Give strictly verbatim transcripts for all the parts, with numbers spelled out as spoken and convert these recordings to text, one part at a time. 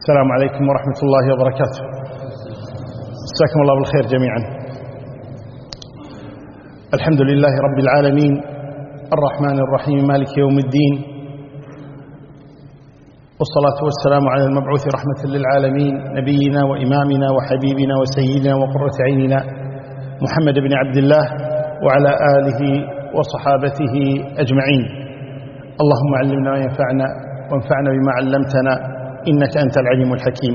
السلام عليكم ورحمة الله وبركاته. مساكم الله بالخير جميعا. الحمد لله رب العالمين الرحمن الرحيم مالك يوم الدين، والصلاة والسلام على المبعوث رحمة للعالمين نبينا وإمامنا وحبيبنا وسيدنا وقرة عيننا محمد بن عبد الله وعلى آله وصحابته أجمعين. اللهم علمنا ما ينفعنا وانفعنا بما علمتنا إنك أنت العليم الحكيم.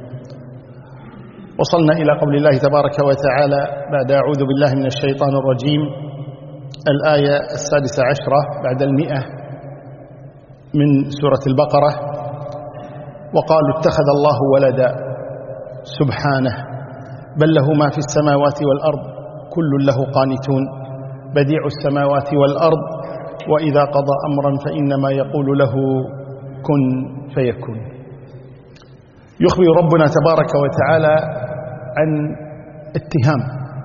وصلنا إلى قول الله تبارك وتعالى بعد أعوذ بالله من الشيطان الرجيم، الآية السادسة عشرة بعد المئة من سورة البقرة: وقالوا اتخذ الله ولدا سبحانه بل له ما في السماوات والأرض كل له قانتون بديع السماوات والأرض وإذا قضى أمرا فإنما يقول له كن فيكون. يخبر ربنا تبارك وتعالى عن اتهام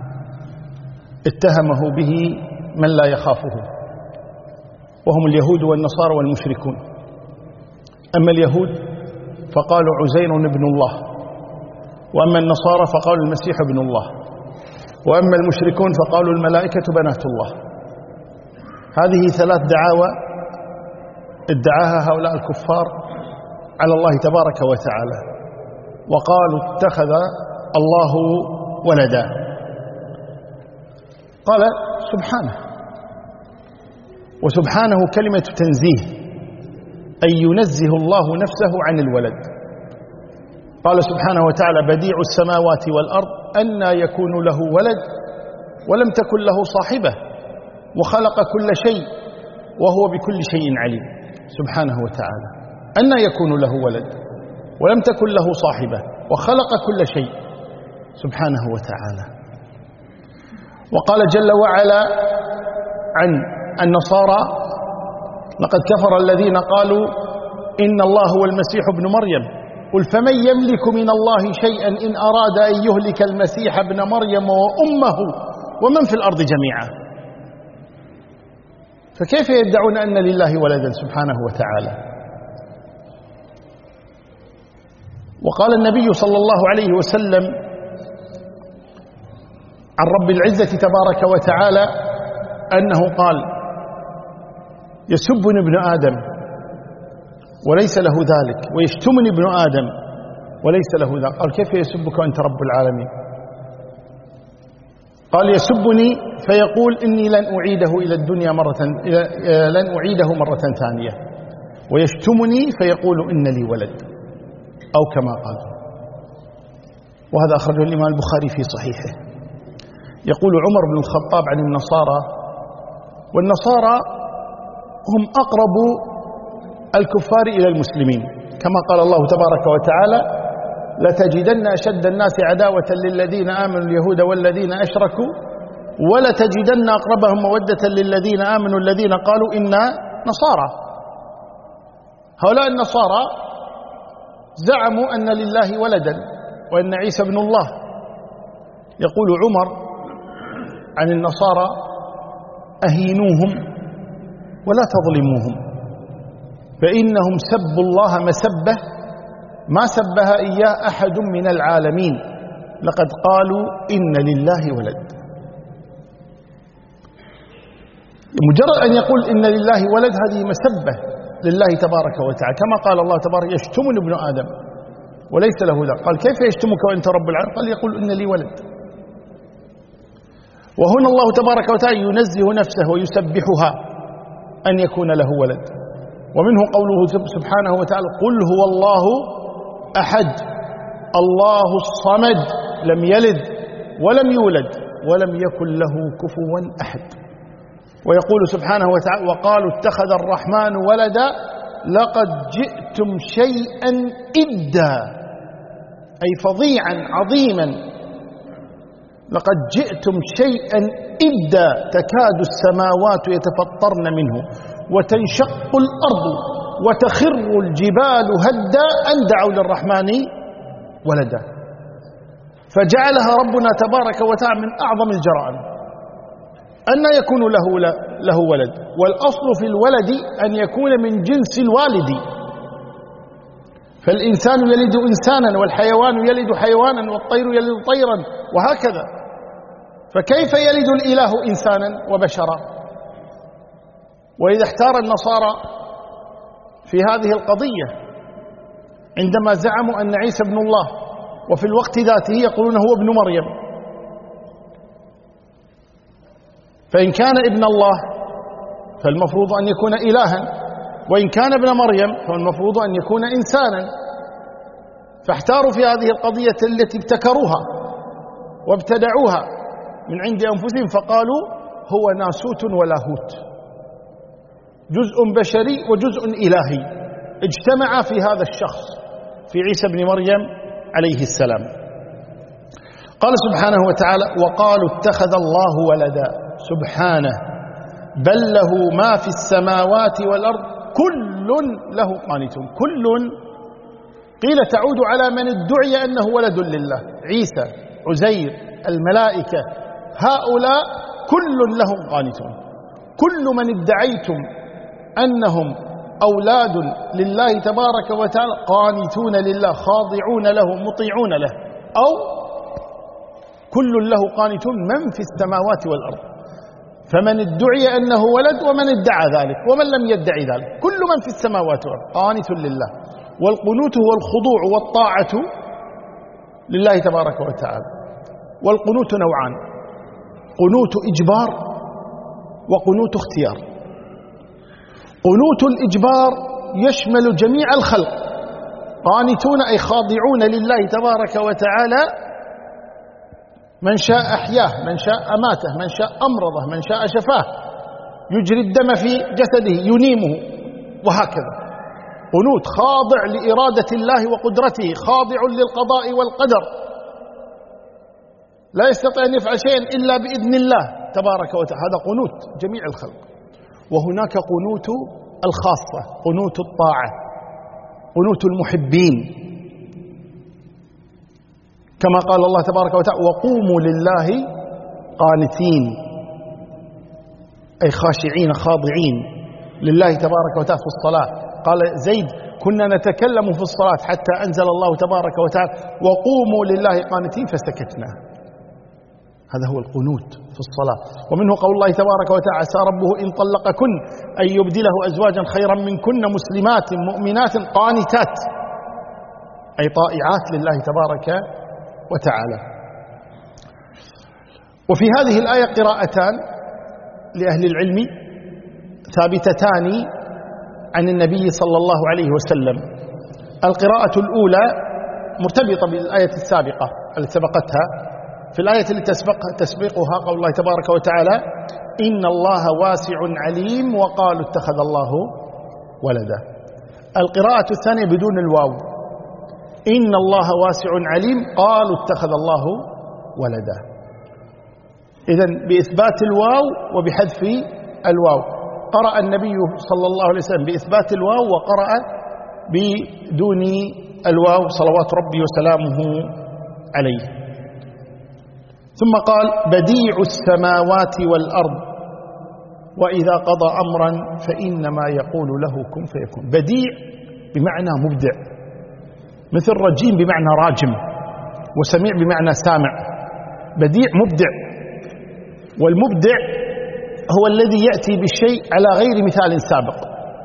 اتهمه به من لا يخافه، وهم اليهود والنصارى والمشركون. أما اليهود فقالوا عزير ابن الله، وأما النصارى فقالوا المسيح ابن الله، وأما المشركون فقالوا الملائكة بنات الله. هذه ثلاث دعاوى ادعاها هؤلاء الكفار على الله تبارك وتعالى، وقالوا اتخذ الله ولدا. قال سبحانه، وسبحانه كلمة تنزيه، أي ينزه الله نفسه عن الولد. قال سبحانه وتعالى بديع السماوات والأرض أنى يكون له ولد ولم تكن له صاحبة وخلق كل شيء وهو بكل شيء عليم. سبحانه وتعالى أنى يكون له ولد ولم تكن له صاحبة وخلق كل شيء سبحانه وتعالى. وقال جل وعلا عن النصارى: لقد كفر الذين قالوا إن الله هو المسيح ابن مريم قل فمن يملك من الله شيئا إن أراد أن يهلك المسيح ابن مريم وأمه ومن في الأرض جميعا. فكيف يدعون أن لله ولدا سبحانه وتعالى؟ وقال النبي صلى الله عليه وسلم عن رب العزة تبارك وتعالى أنه قال: يسبني ابن آدم وليس له ذلك، ويشتمني ابن آدم وليس له ذلك. قال: كيف يسبك وأنت رب العالمين؟ قال: يسبني فيقول إني لن أعيده إلى الدنيا مرة لن أعيده مرة ثانية، ويشتمني فيقول إن لي ولد، أو كما قال. وهذا أخرجه الإمام البخاري في صحيحه. يقول عمر بن الخطاب عن النصارى، والنصارى هم أقرب الكفار إلى المسلمين، كما قال الله تبارك وتعالى: لتجدن أشد الناس عداوة للذين آمنوا اليهود والذين أشركوا ولتجدن أقربهم مودة للذين آمنوا الذين قالوا إنا نصارى. هؤلاء النصارى زعموا أن لله ولدا وأن عيسى ابن الله. يقول عمر عن النصارى: أهينوهم ولا تظلموهم، فإنهم سبوا الله مسبة ما سبها إياه أحد من العالمين، لقد قالوا إن لله ولد. مجرد أن يقول إن لله ولد هذه مسبة لله تبارك وتعالى، كما قال الله تبارك: يشتمني ابن آدم وليس له ذلك. قال: كيف يشتمك وأنت رب العالمين؟ قال: يقول إن لي ولد. وهنا الله تبارك وتعالى ينزه نفسه ويسبحها أن يكون له ولد. ومنه قوله سبحانه وتعالى: قل هو الله أحد الله الصمد لم يلد ولم يولد ولم يكن له كفوا أحد. ويقول سبحانه وتعالى: وقالوا اتخذ الرحمن ولدا لقد جئتم شيئا إدا، أي فظيعا عظيما. لقد جئتم شيئا إدا تكاد السماوات يتفطرن منه وتنشق الأرض وتخر الجبال هدا أن دعوا للرحمن ولدا. فجعلها ربنا تبارك وتعالى من أعظم الجرائم أن يكون له له ولد، والأصل في الولد أن يكون من جنس الوالد، فالإنسان يلد إنسانا والحيوان يلد حيوانا والطير يلد طيرا وهكذا، فكيف يلد الإله إنسانا وبشرا؟ وإذا احتار النصارى في هذه القضية عندما زعموا أن عيسى ابن الله وفي الوقت ذاته يقولون هو ابن مريم، فإن كان ابن الله فالمفروض أن يكون إلها، وإن كان ابن مريم فالمفروض أن يكون إنسانا. فاحتاروا في هذه القضية التي ابتكروها وابتدعوها من عند أنفسهم، فقالوا هو ناسوت ولاهوت، جزء بشري وجزء إلهي اجتمع في هذا الشخص في عيسى بن مريم عليه السلام. قال سبحانه وتعالى: وقالوا اتخذ الله ولدا، سبحانه، بل له ما في السماوات والأرض كل له قانتون. كل قيل تعود على من ادعي أنه ولد لله، عيسى، عزير، الملائكة، هؤلاء كل لهم قانتون. كل من ادعيتم أنهم أولاد لله تبارك وتعالى قانتون لله، خاضعون له، مطيعون له، أو كل له قانتون من في السماوات والأرض. فمن ادعي أنه ولد ومن ادعى ذلك ومن لم يدعي ذلك، كل من في السماوات والأرض قانت لله. والقنوت هو الخضوع والطاعة لله تبارك وتعالى. والقنوت نوعان: قنوت إجبار وقنوت اختيار. قنوت الإجبار يشمل جميع الخلق، قانتون أي خاضعون لله تبارك وتعالى، من شاء أحياه، من شاء أماته، من شاء أمرضه، من شاء شفاه، يجري الدم في جسده، ينيمه، وهكذا. قنوت خاضع لإرادة الله وقدرته، خاضع للقضاء والقدر، لا يستطيع أن يفعل شيئا إلا بإذن الله تبارك وتعالى. هذا قنوت جميع الخلق. وهناك قنوت الخاصة، قنوت الطاعة، قنوت المحبين، كما قال الله تبارك وتعالى: وقوموا لله قانتين، أي خاشعين خاضعين لله تبارك وتعالى في الصلاة. قال زيد: كنا نتكلم في الصلاة حتى أنزل الله تبارك وتعالى: وقوموا لله قانتين فسكتنا. هذا هو القنوت في الصلاة. ومنه قول الله تبارك وتعالى: عسى ربه إن طلقكن أن يبدله أزواجا خيرا منكن مسلمات مؤمنات قانتات، أي طائعات لله تبارك وتعالى. وفي هذه الآية قراءتان لأهل العلم ثابتتان عن النبي صلى الله عليه وسلم. القراءة الأولى مرتبطة بالآية السابقة التي سبقتها. في الآية التي تسبقها قول الله تبارك وتعالى: إن الله واسع عليم وقالوا اتخذ الله ولدا. القراءة الثانية بدون الواو: إن الله واسع عليم قالوا اتخذ الله ولدا. إذن بإثبات الواو وبحذف الواو. قرأ النبي صلى الله عليه وسلم بإثبات الواو وقرأ بدون الواو صلوات ربي وسلامه عليه. ثم قال: بديع السماوات والأرض وإذا قضى أمرا فإنما يقول له كن فيكون. بديع بمعنى مبدع، مثل رجيم بمعنى راجم، وسميع بمعنى سامع. بديع مبدع، والمبدع هو الذي يأتي بالشيء على غير مثال سابق،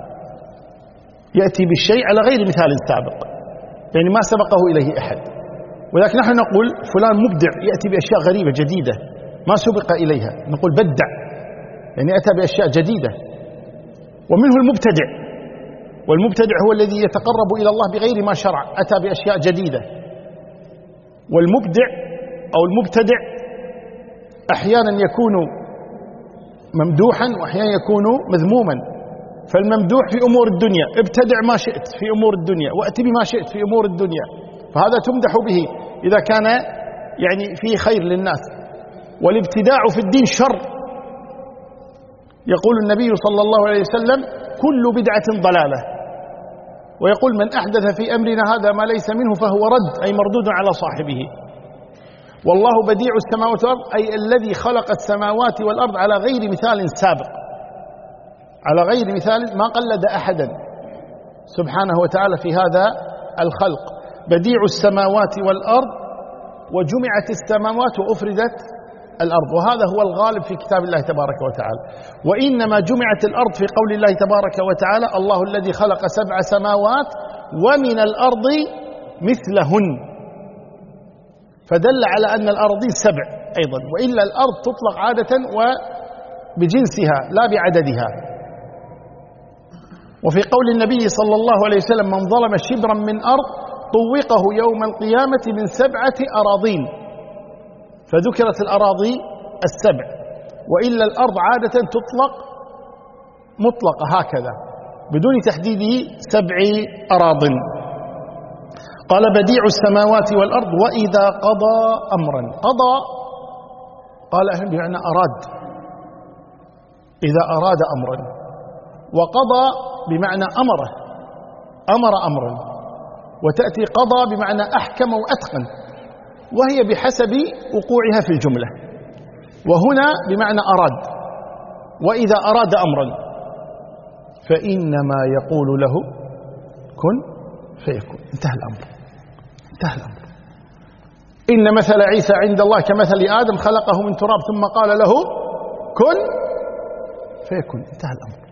يأتي بالشيء على غير مثال سابق، يعني ما سبقه إليه أحد. ولكن نحن نقول فلان مبدع، يأتي بأشياء غريبة جديدة ما سبق إليها، نقول بدع، يعني أتى بأشياء جديدة. ومنه المبتدع، والمبتدع هو الذي يتقرب إلى الله بغير ما شرع، أتى بأشياء جديدة. والمبدع أو المبتدع أحيانا يكون ممدوحا وأحيانا يكون مذموما. فالممدوح في أمور الدنيا: ابتدع ما شئت في أمور الدنيا، وأتي بما شئت في أمور الدنيا، فهذا تمدح به إذا كان يعني فيه خير للناس. والابتداع في الدين شر. يقول النبي صلى الله عليه وسلم: كل بدعة ضلالة. ويقول: من أحدث في أمرنا هذا ما ليس منه فهو رد، أي مردود على صاحبه. والله بديع السماوات والأرض، أي الذي خلق السماوات والأرض على غير مثال سابق، على غير مثال، ما قلد أحدا سبحانه وتعالى في هذا الخلق بديع السماوات والأرض، وجمعت السماوات وأفردت الأرض، وهذا هو الغالب في كتاب الله تبارك وتعالى. وإنما جمعت الأرض في قول الله تبارك وتعالى: الله الذي خلق سبع سماوات ومن الأرض مثلهن، فدل على أن الأرضين سبع أيضا، وإلا الأرض تطلق عادة وبجنسها لا بعددها. وفي قول النبي صلى الله عليه وسلم: من ظلم شبرا من أرض طوقه يوم القيامة من سبعة أراضين، فذكرت الأراضي السبع، وإلا الأرض عادة تطلق مطلقة هكذا بدون تحديد سبع أراضٍ. قال: بديع السماوات والأرض وإذا قضى أمرا. قضى قال أهل بمعنى أراد، إذا أراد أمرا، وقضى بمعنى أمره، أمر أمرا، وتأتي قضى بمعنى أحكم وأتقن، وهي بحسب وقوعها في الجملة. وهنا بمعنى أراد، وإذا أراد أمرا فإنما يقول له كن فيكون، انتهى الأمر، انتهى الأمر. إن مثل عيسى عند الله كمثل آدم خلقه من تراب ثم قال له كن فيكون، انتهى الأمر.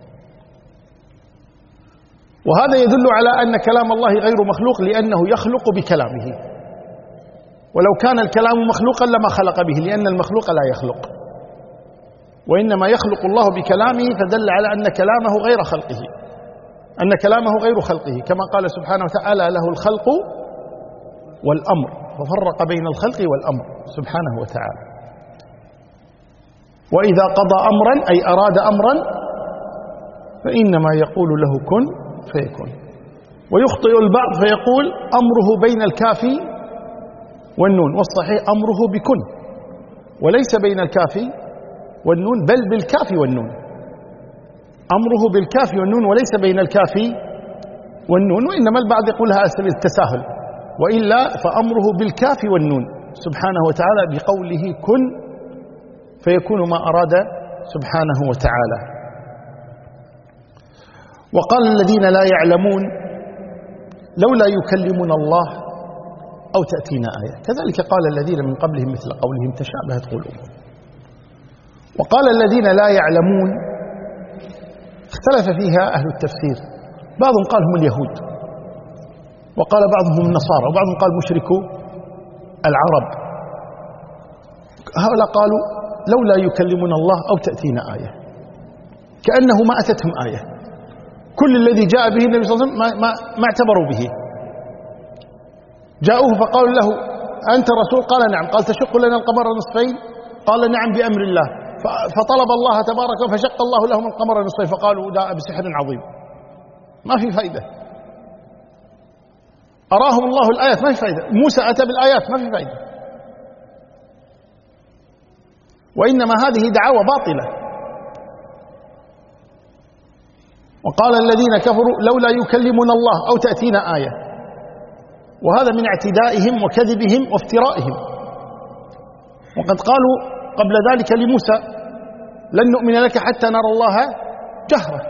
وهذا يدل على أن كلام الله غير مخلوق، لأنه يخلق بكلامه، ولو كان الكلام مخلوقا لما خلق به، لأن المخلوق لا يخلق، وإنما يخلق الله بكلامه، فدل على أن كلامه غير خلقه، أن كلامه غير خلقه، كما قال سبحانه وتعالى: له الخلق والأمر، وفرق بين الخلق والأمر سبحانه وتعالى. وإذا قضى أمرا أي أراد أمرا فإنما يقول له كن فيكون. ويخطئ البعض فيقول أمره بين الكاف والنون، والصحيح أمره بكن، وليس بين الكاف والنون، بل بالكاف والنون، أمره بالكاف والنون وليس بين الكاف والنون. وإنما البعض يقولها على سبيل التساهل، وإلا فأمره بالكاف والنون سبحانه وتعالى بقوله كن فيكون ما أراد سبحانه وتعالى. وقال الذين لا يعلمون لولا يكلمنا الله أو تأتينا آية، كذلك قال الذين من قبلهم مثل قولهم تشابهت قلوبهم. وقال الذين لا يعلمون اختلف فيها أهل التفسير، بعضهم قال هم اليهود، وقال بعضهم النصارى، وبعضهم قال مشركو العرب. هؤلاء قالوا لولا يكلمنا الله أو تأتينا آية، كأنه ما أتتهم آية، كل الذي جاء به النبي صلى الله عليه وسلم ما, ما, ما اعتبروا به. جاءوه فقالوا له أنت رسول؟ قال نعم. قال تشق لنا القمر نصفين؟ قال نعم بأمر الله. فطلب الله تبارك فشق الله لهم القمر نصفين، فقالوا جاء بسحر عظيم. ما في فائدة. أراهم الله الآيات ما في فائدة، موسى أتى بالآيات ما في فائدة. وإنما هذه دعاوى باطلة. وقال الذين كفروا لولا يكلمنا الله أو تأتينا آية، وهذا من اعتدائهم وكذبهم وافترائهم. وقد قالوا قبل ذلك لموسى لن نؤمن لك حتى نرى الله جهرة.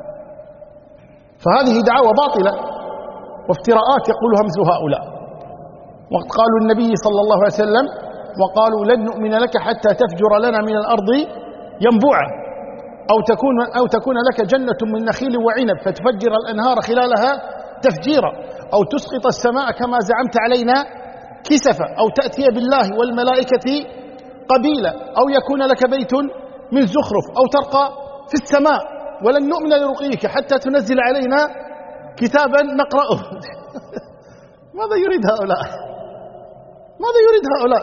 فهذه دعاوى باطلة وافتراءات يقولها مثل هؤلاء. وقد قالوا النبي صلى الله عليه وسلم وقالوا لن نؤمن لك حتى تفجر لنا من الأرض ينبوعا أو تكون, أو تكون لك جنة من نخيل وعنب فتفجر الأنهار خلالها تفجيرا أو تسقط السماء كما زعمت علينا كسفا أو تأتي بالله والملائكة قبيلا أو يكون لك بيت من زخرف أو ترقى في السماء ولن نؤمن لرقيك حتى تنزل علينا كتابا نقرأه. ماذا يريد هؤلاء؟ ماذا يريد هؤلاء؟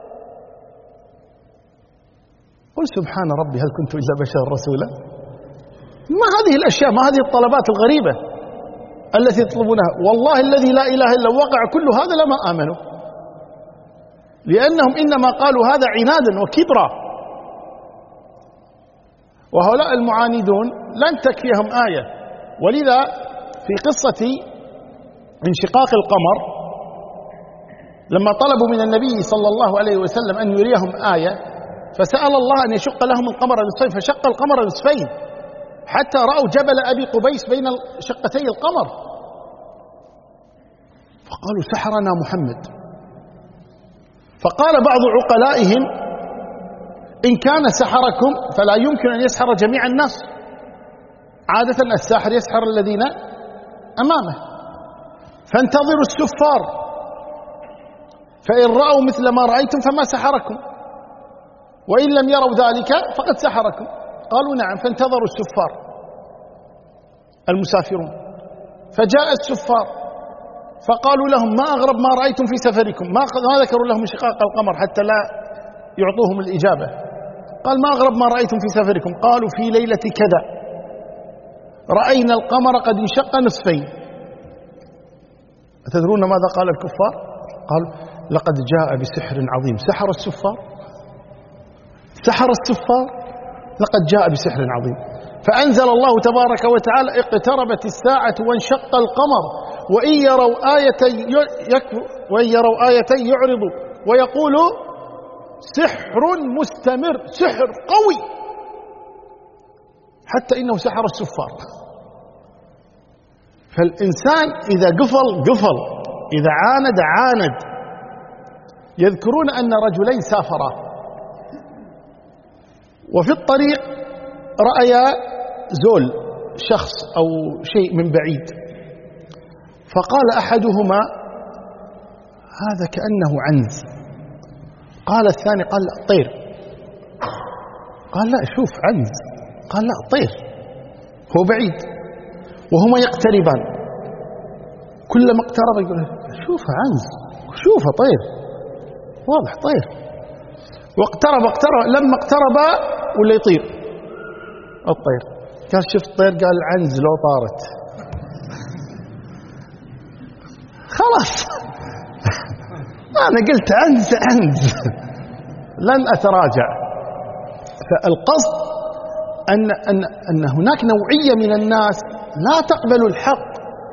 قل سبحان ربي هل كنت إلا بشر رسولا. ما هذه الأشياء، ما هذه الطلبات الغريبة التي يطلبونها؟ والله الذي لا إله إلا وقع كل هذا لما آمنوا، لأنهم إنما قالوا هذا عنادا وكبرا. وهؤلاء المعاندون لن تكفيهم آية. ولذا في قصة انشقاق القمر لما طلبوا من النبي صلى الله عليه وسلم أن يريهم آية، فسأل الله أن يشق لهم القمر نصفين، فشق القمر نصفين حتى رأوا جبل أبي قبيس بين شقتي القمر. فقالوا سحرنا محمد. فقال بعض عقلائهم إن كان سحركم فلا يمكن أن يسحر جميع الناس، عادة الساحر يسحر الذين أمامه، فانتظروا السفار، فإن رأوا مثل ما رأيتم فما سحركم، وإن لم يروا ذلك فقد سحركم. قالوا نعم، فانتظروا السفار المسافرون، فجاء السفار فقالوا لهم ما أغرب ما رأيتم في سفركم، ما ذكروا لهم انشقاق القمر حتى لا يعطوهم الإجابة. قال ما أغرب ما رأيتم في سفركم؟ قالوا في ليلة كذا رأينا القمر قد انشق نصفين. أتدرون ماذا قال الكفار؟ قالوا لقد جاء بسحر عظيم. سحر السفار سحر السفار لقد جاء بسحر عظيم. فأنزل الله تبارك وتعالى اقتربت الساعة وانشق القمر وإن يروا آية يكفر وإن يروا آية يعرضوا ويقولوا سحر مستمر، سحر قوي، حتى إنه سحر السفار. فالإنسان إذا قفل قفل، إذا عاند عاند. يذكرون أن رجلين سافرا وفي الطريق رأيا زول شخص أو شيء من بعيد، فقال أحدهما هذا كأنه عنز، قال الثاني قال لا طير، قال لا شوف عنز، قال لا طير، هو بعيد وهما يقتربان، كلما اقترب يقول شوف عنز، شوف طير، واضح طير. واقترب اقترب لما اقترب ولا يطير الطير، قال شفت طير، قال عنز لو طارت خلاص أنا قلت عنز عنز لن أتراجع. فالقصد أن, أن, أن هناك نوعية من الناس لا تقبل الحق،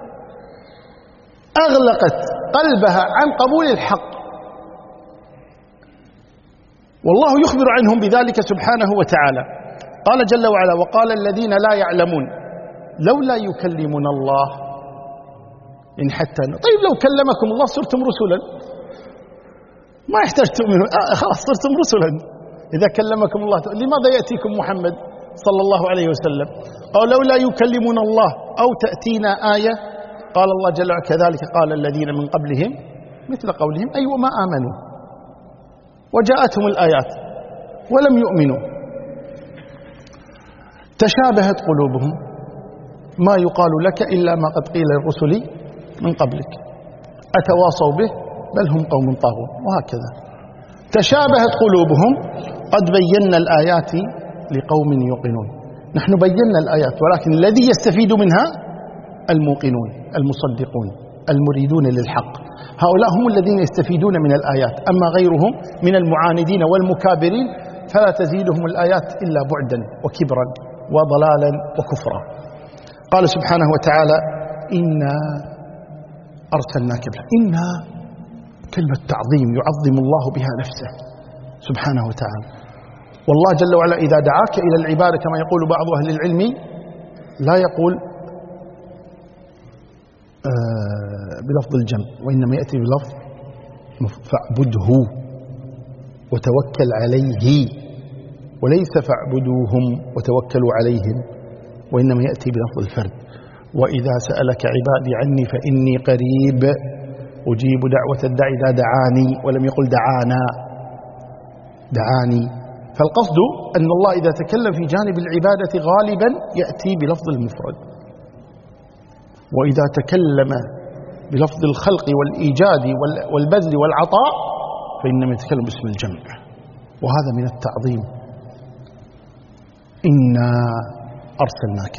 أغلقت قلبها عن قبول الحق، والله يخبر عنهم بذلك سبحانه وتعالى. قال جل وعلا وقال الذين لا يعلمون لولا يكلمنا الله إن حتى. طيب لو كلمكم الله صرتم رسلا، ما يحتاج تؤمنوا، آه خلاص صرتم رسلا. إذا كلمكم الله لماذا يأتيكم محمد صلى الله عليه وسلم؟ أو لولا يكلمنا الله أو تأتينا آية. قال الله جل وعلا كذلك قال الذين من قبلهم مثل قولهم أي وما آمنوا وجاءتهم الآيات ولم يؤمنوا. تشابهت قلوبهم، ما يقال لك إلا ما قد قيل للرسل من قبلك أتواصوا به بل هم قوم طاغون. وهكذا تشابهت قلوبهم قد بينا الآيات لقوم يوقنون. نحن بينا الآيات، ولكن الذي يستفيد منها الموقنون المصدقون المريدون للحق، هؤلاء هم الذين يستفيدون من الآيات. أما غيرهم من المعاندين والمكابرين فلا تزيدهم الآيات إلا بعدا وكبرا وضلالا وكفرا. قال سبحانه وتعالى إنا أرسلناك بالحق. إنا كلمة تعظيم يعظم الله بها نفسه سبحانه وتعالى. والله جل وعلا إذا دعاك إلى العبادة كما يقول بعض أهل العلم لا يقول آه بلفظ الجمع، وإنما يأتي بلفظ فاعبده وتوكل عليه، وليس فاعبدوهم وتوكلوا عليهم، وإنما يأتي بلفظ الفرد. وإذا سألك عبادي عني فإني قريب أجيب دعوة الداعي إذا دعاني، ولم يقل دعانا دعاني. فالقصد أن الله إذا تكلم في جانب العبادة غالبا يأتي بلفظ المفرد، وإذا تكلم بلفظ الخلق والإيجاد والبذل والعطاء فإنما يتكلم باسم الجمع، وهذا من التعظيم. إنا أرسلناك،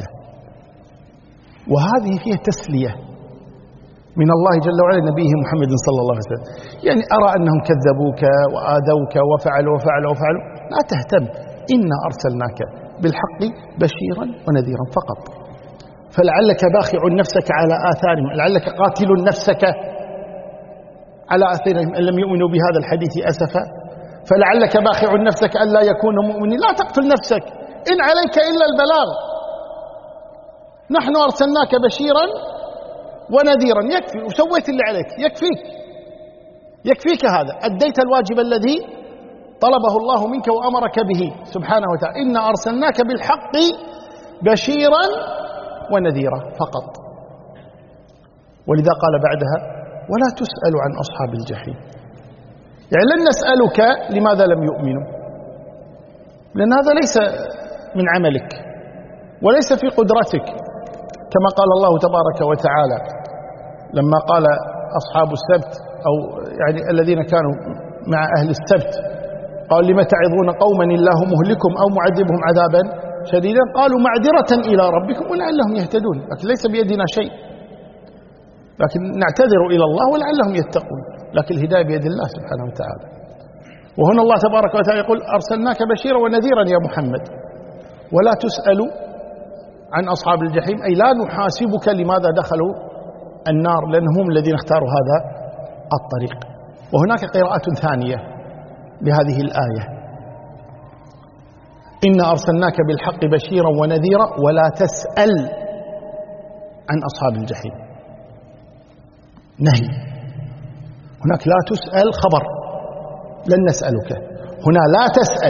وهذه فيها تسلية من الله جل وعلا نبيه محمد صلى الله عليه وسلم. يعني أرى أنهم كذبوك وآذوك وفعلوا وفعلوا وفعلوا، لا تهتم، إنا أرسلناك بالحق بشيرا ونذيرا فقط. فلعلك باخع نفسك على آثارهم، لعلك قاتل نفسك على آثارهم إن لم يؤمنوا بهذا الحديث أسفا، فلعلك باخع نفسك ألا يكونوا مؤمنين. لا تقتل نفسك، إن عليك إلا البلاغ. نحن أرسلناك بشيرا ونذيرا، يكفي، وسويت اللي عليك، يكفيك يكفيك هذا، أديت الواجب الذي طلبه الله منك وأمرك به سبحانه وتعالى. إنا أرسلناك بالحق بشيرا ونذيرا فقط. ولذا قال بعدها ولا تسأل عن أصحاب الجحيم، يعني لن نسألك لماذا لم يؤمنوا، لأن هذا ليس من عملك وليس في قدرتك، كما قال الله تبارك وتعالى لما قال أصحاب السبت أو يعني الذين كانوا مع أهل السبت قال لم تعظون قوما الله مهلكهم أو معذبهم عذابا شديدا قالوا معذرة إلى ربكم ولعلهم يهتدون، لكن ليس بيدنا شيء، لكن نعتذر إلى الله ولعلهم يتقون، لكن الهداية بيد الله سبحانه وتعالى. وهنا الله تبارك وتعالى يقول أرسلناك بشيرا ونذيرا يا محمد، ولا تسأل عن أصحاب الجحيم، أي لا نحاسبك لماذا دخلوا النار، لأنهم الذين اختاروا هذا الطريق. وهناك قراءة ثانية لهذه الآية إنا أرسلناك بالحق بشيرا ونذيرا ولا تسأل عن أصحاب الجحيم، نهي. هناك لا تسأل خبر لن نسألك، هنا لا تسأل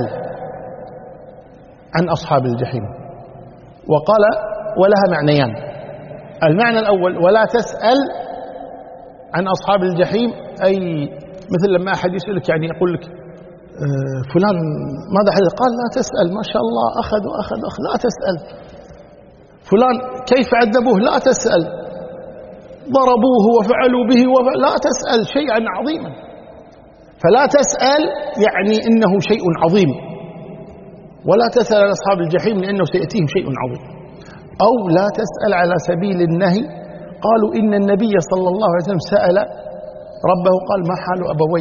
عن أصحاب الجحيم. وقال ولها معنيان، المعنى الأول ولا تسأل عن أصحاب الجحيم، أي مثل لما أحد يسألك يعني يقول لك آه فلان ماذا حدث، قال لا تسأل، ما شاء الله أخذ وأخذ أخذ، لا تسأل. فلان كيف عذبوه، لا تسأل. ضربوه وفعلوا به وفعل، لا تسأل شيئا عظيما. فلا تسأل يعني إنه شيء عظيم، ولا تسأل عن أصحاب الجحيم لأنه سيأتيهم شيء عظيم. أو لا تسأل على سبيل النهي، قالوا إن النبي صلى الله عليه وسلم سأل ربه قال ما حال أبوي،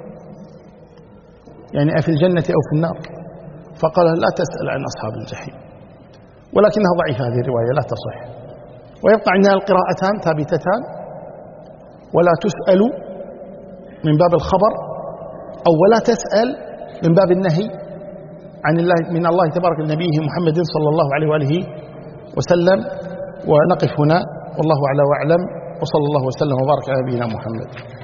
يعني أفي الجنة أو في النار، فقال لا تسأل عن أصحاب الجحيم، ولكنها ضعيفة هذه الرواية لا تصح. ويبقى عندنا القراءتان ثابتتان، ولا تسأل من باب الخبر، أو ولا تسأل من باب النهي عن الله من الله تبارك لنبيه محمد صلى الله عليه وآله وسلم. ونقف هنا والله أعلى وأعلم، وصلى الله وسلم وبارك على نبينا محمد.